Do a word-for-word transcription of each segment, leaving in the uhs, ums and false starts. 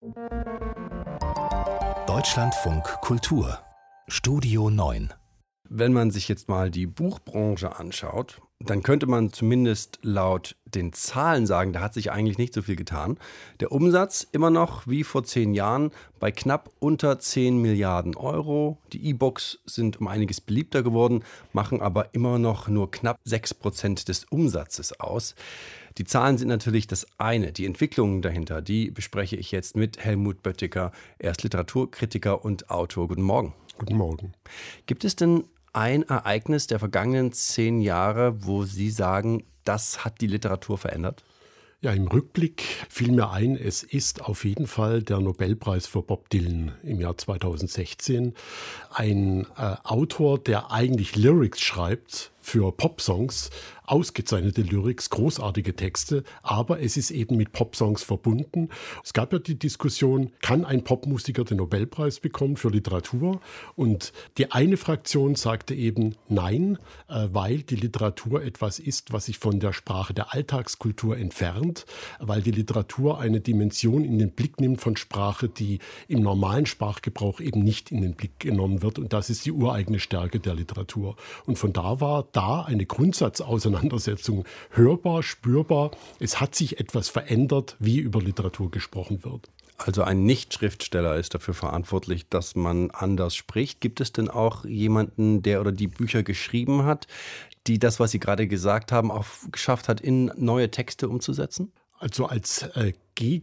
Deutschlandfunk Kultur Studio neun. Wenn man sich jetzt mal die Buchbranche anschaut, dann könnte man zumindest laut den Zahlen sagen, da hat sich eigentlich nicht so viel getan. Der Umsatz immer noch wie vor zehn Jahren bei knapp unter zehn Milliarden Euro. Die E-Books sind um einiges beliebter geworden, machen aber immer noch nur knapp sechs Prozent des Umsatzes aus. Die Zahlen sind natürlich das eine. Die Entwicklungen dahinter, die bespreche ich jetzt mit Helmut Böttiger. Er ist Literaturkritiker und Autor. Guten Morgen. Guten Morgen. Gibt es denn ein Ereignis der vergangenen zehn Jahre, wo Sie sagen, das hat die Literatur verändert? Ja, im Rückblick fiel mir ein, es ist auf jeden Fall der Nobelpreis für Bob Dylan im Jahr zweitausendsechzehn. Ein äh, Autor, der eigentlich Lyrics schreibt für Popsongs, ausgezeichnete Lyrics, großartige Texte, aber es ist eben mit Popsongs verbunden. Es gab ja die Diskussion, kann ein Popmusiker den Nobelpreis bekommen für Literatur? Und die eine Fraktion sagte eben nein, weil die Literatur etwas ist, was sich von der Sprache der Alltagskultur entfernt, weil die Literatur eine Dimension in den Blick nimmt von Sprache, die im normalen Sprachgebrauch eben nicht in den Blick genommen wird. Und das ist die ureigene Stärke der Literatur. Und von da war da eine Grundsatzauseinandersetzung hörbar, spürbar. Es hat sich etwas verändert, wie über Literatur gesprochen wird. Also ein Nicht-Schriftsteller ist dafür verantwortlich, dass man anders spricht. Gibt es denn auch jemanden, der oder die Bücher geschrieben hat, die das, was Sie gerade gesagt haben, auch geschafft hat, in neue Texte umzusetzen? Also als äh,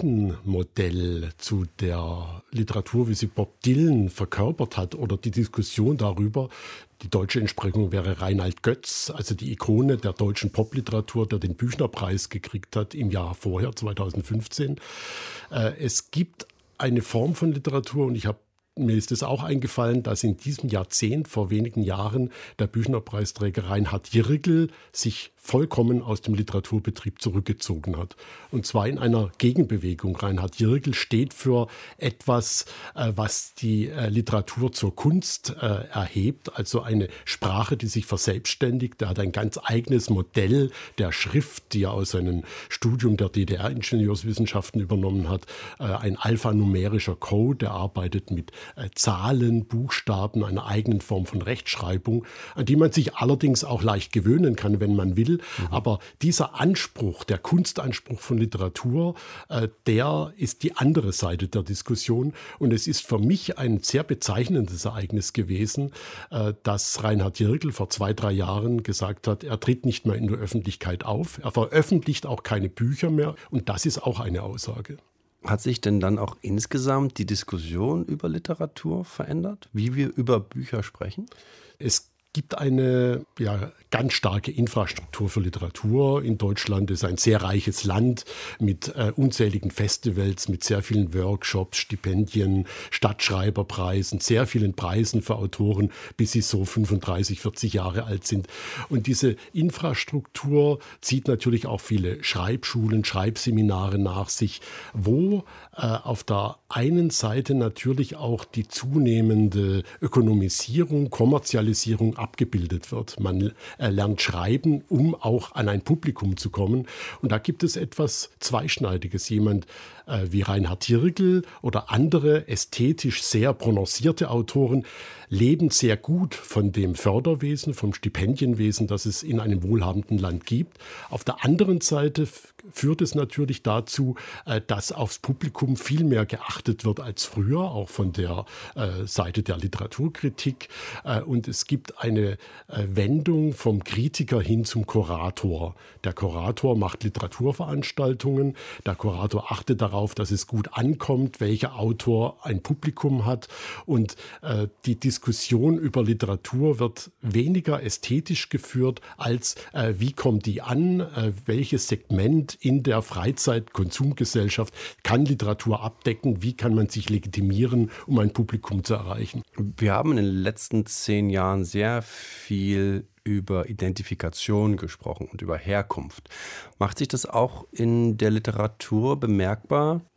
Gegenmodell zu der Literatur, wie sie Bob Dylan verkörpert hat, oder die Diskussion darüber, die deutsche Entsprechung wäre Reinhard Götz, also die Ikone der deutschen Popliteratur, der den Büchnerpreis gekriegt hat im Jahr vorher, zweitausendfünfzehn. Äh, es gibt eine Form von Literatur, und ich habe Mir ist es auch eingefallen, dass in diesem Jahrzehnt, vor wenigen Jahren, der Büchnerpreisträger Reinhard Jirgl sich vollkommen aus dem Literaturbetrieb zurückgezogen hat. Und zwar in einer Gegenbewegung. Reinhard Jirgl steht für etwas, äh, was die äh, Literatur zur Kunst äh, erhebt, also eine Sprache, die sich verselbstständigt. Er hat ein ganz eigenes Modell der Schrift, die er aus seinem Studium der D D R-Ingenieurswissenschaften übernommen hat. Äh, ein alphanumerischer Code, der arbeitet mit äh, Zahlen, Buchstaben, einer eigenen Form von Rechtschreibung, an die man sich allerdings auch leicht gewöhnen kann, wenn man will. Mhm. Aber dieser Anspruch, der Kunstanspruch von Literatur, äh, der ist die andere Seite der Diskussion. Und es ist für mich ein sehr bezeichnendes Ereignis gewesen, äh, dass Reinhard Jirgl vor zwei, drei Jahren gesagt hat, er tritt nicht mehr in der Öffentlichkeit auf. Er veröffentlicht auch keine Bücher mehr. Und das ist auch eine Aussage. Hat sich denn dann auch insgesamt die Diskussion über Literatur verändert, wie wir über Bücher sprechen? Es gibt eine ja, ganz starke Infrastruktur für Literatur in Deutschland. Es ist ein sehr reiches Land mit äh, unzähligen Festivals, mit sehr vielen Workshops, Stipendien, Stadtschreiberpreisen, sehr vielen Preisen für Autoren, bis sie so fünfunddreißig, vierzig Jahre alt sind. Und diese Infrastruktur zieht natürlich auch viele Schreibschulen, Schreibseminare nach sich, wo äh, auf der einen Seite natürlich auch die zunehmende Ökonomisierung, Kommerzialisierung abgebildet wird. Man äh, lernt schreiben, um auch an ein Publikum zu kommen. Und da gibt es etwas Zweischneidiges. Jemand äh, wie Reinhard Jirgl oder andere ästhetisch sehr prononcierte Autoren leben sehr gut von dem Förderwesen, vom Stipendienwesen, das es in einem wohlhabenden Land gibt. Auf der anderen Seite f- führt es natürlich dazu, äh, dass aufs Publikum viel mehr geachtet wird als früher, auch von der äh, Seite der Literaturkritik. Äh, und es gibt eine äh, Wendung vom Kritiker hin zum Kurator. Der Kurator macht Literaturveranstaltungen. Der Kurator achtet darauf, dass es gut ankommt, welcher Autor ein Publikum hat. Und äh, die Diskussion über Literatur wird weniger ästhetisch geführt, als äh, wie kommt die an, äh, welches Segment in der Freizeit-Konsumgesellschaft kann Literatur abdecken, wie kann man sich legitimieren, um ein Publikum zu erreichen. Wir haben in den letzten zehn Jahren sehr viel über Identifikation gesprochen und über Herkunft. Macht sich das auch in der Literatur bemerkbar?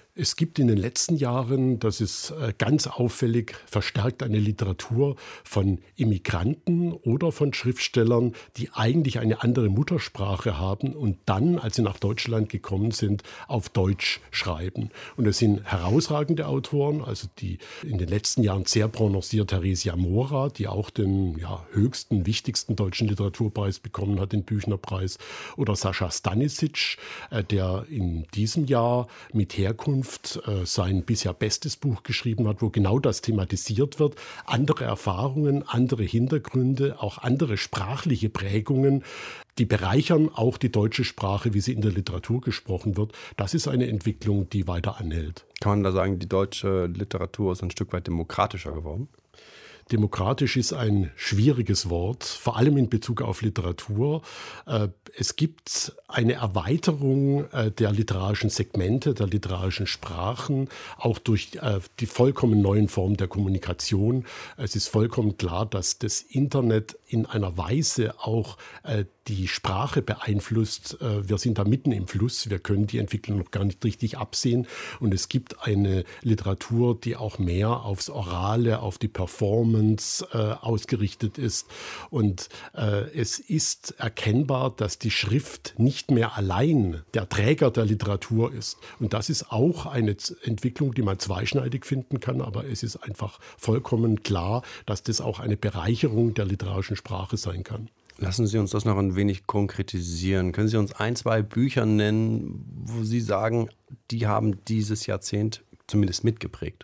Es gibt in den letzten Jahren, das ist ganz auffällig, verstärkt eine Literatur von Immigranten oder von Schriftstellern, die eigentlich eine andere Muttersprache haben und dann, als sie nach Deutschland gekommen sind, auf Deutsch schreiben. Und es sind herausragende Autoren, also die in den letzten Jahren sehr prononciert Theresia Mora, die auch den ja, höchsten, wichtigsten deutschen Literaturpreis bekommen hat, den Büchnerpreis, oder Sascha Stanisic, der in diesem Jahr mit Herkunft sein bisher bestes Buch geschrieben hat, wo genau das thematisiert wird. Andere Erfahrungen, andere Hintergründe, auch andere sprachliche Prägungen, die bereichern auch die deutsche Sprache, wie sie in der Literatur gesprochen wird. Das ist eine Entwicklung, die weiter anhält. Kann man da sagen, die deutsche Literatur ist ein Stück weit demokratischer geworden? Demokratisch ist ein schwieriges Wort, vor allem in Bezug auf Literatur. Es gibt eine Erweiterung der literarischen Segmente, der literarischen Sprachen, auch durch die vollkommen neuen Formen der Kommunikation. Es ist vollkommen klar, dass das Internet in einer Weise auch die Sprache beeinflusst. Wir sind da mitten im Fluss, wir können die Entwicklung noch gar nicht richtig absehen. Und es gibt eine Literatur, die auch mehr aufs Orale, auf die Performance äh, ausgerichtet ist. Und äh, es ist erkennbar, dass die Schrift nicht mehr allein der Träger der Literatur ist. Und das ist auch eine Entwicklung, die man zweischneidig finden kann. Aber es ist einfach vollkommen klar, dass das auch eine Bereicherung der literarischen Sprache sein kann. Lassen Sie uns das noch ein wenig konkretisieren. Können Sie uns ein, zwei Bücher nennen, wo Sie sagen, die haben dieses Jahrzehnt zumindest mitgeprägt?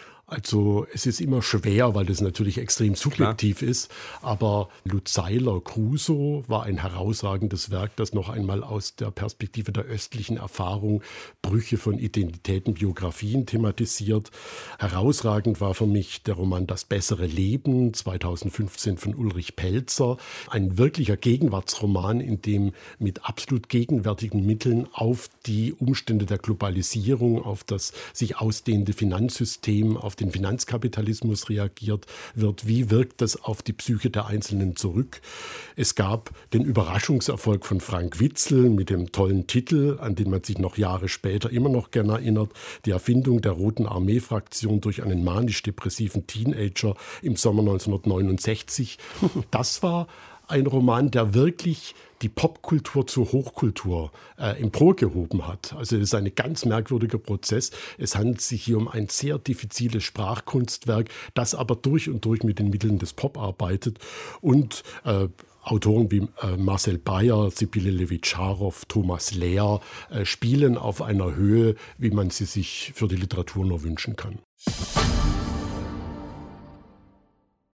Also es ist immer schwer, weil das natürlich extrem subjektiv Klar. ist, aber Lutz Seiler Crusoe war ein herausragendes Werk, das noch einmal aus der Perspektive der östlichen Erfahrung Brüche von Identitäten, Biografien thematisiert. Herausragend war für mich der Roman Das bessere Leben, zweitausendfünfzehn von Ulrich Pelzer, ein wirklicher Gegenwartsroman, in dem mit absolut gegenwärtigen Mitteln auf die Umstände der Globalisierung, auf das sich ausdehnende Finanzsystem, auf den Finanzkapitalismus reagiert wird. Wie wirkt das auf die Psyche der Einzelnen zurück? Es gab den Überraschungserfolg von Frank Witzel mit dem tollen Titel, an den man sich noch Jahre später immer noch gern erinnert, die Erfindung der Roten Armee-Fraktion durch einen manisch-depressiven Teenager im Sommer neunzehnhundertneunundsechzig. Das war ein Roman, der wirklich die Popkultur zur Hochkultur äh, emporgehoben hat. Also es ist ein ganz merkwürdiger Prozess. Es handelt sich hier um ein sehr diffiziles Sprachkunstwerk, das aber durch und durch mit den Mitteln des Pop arbeitet. Und äh, Autoren wie äh, Marcel Beyer, Sibylle Levitscharow, Thomas Lehr äh, spielen auf einer Höhe, wie man sie sich für die Literatur nur wünschen kann.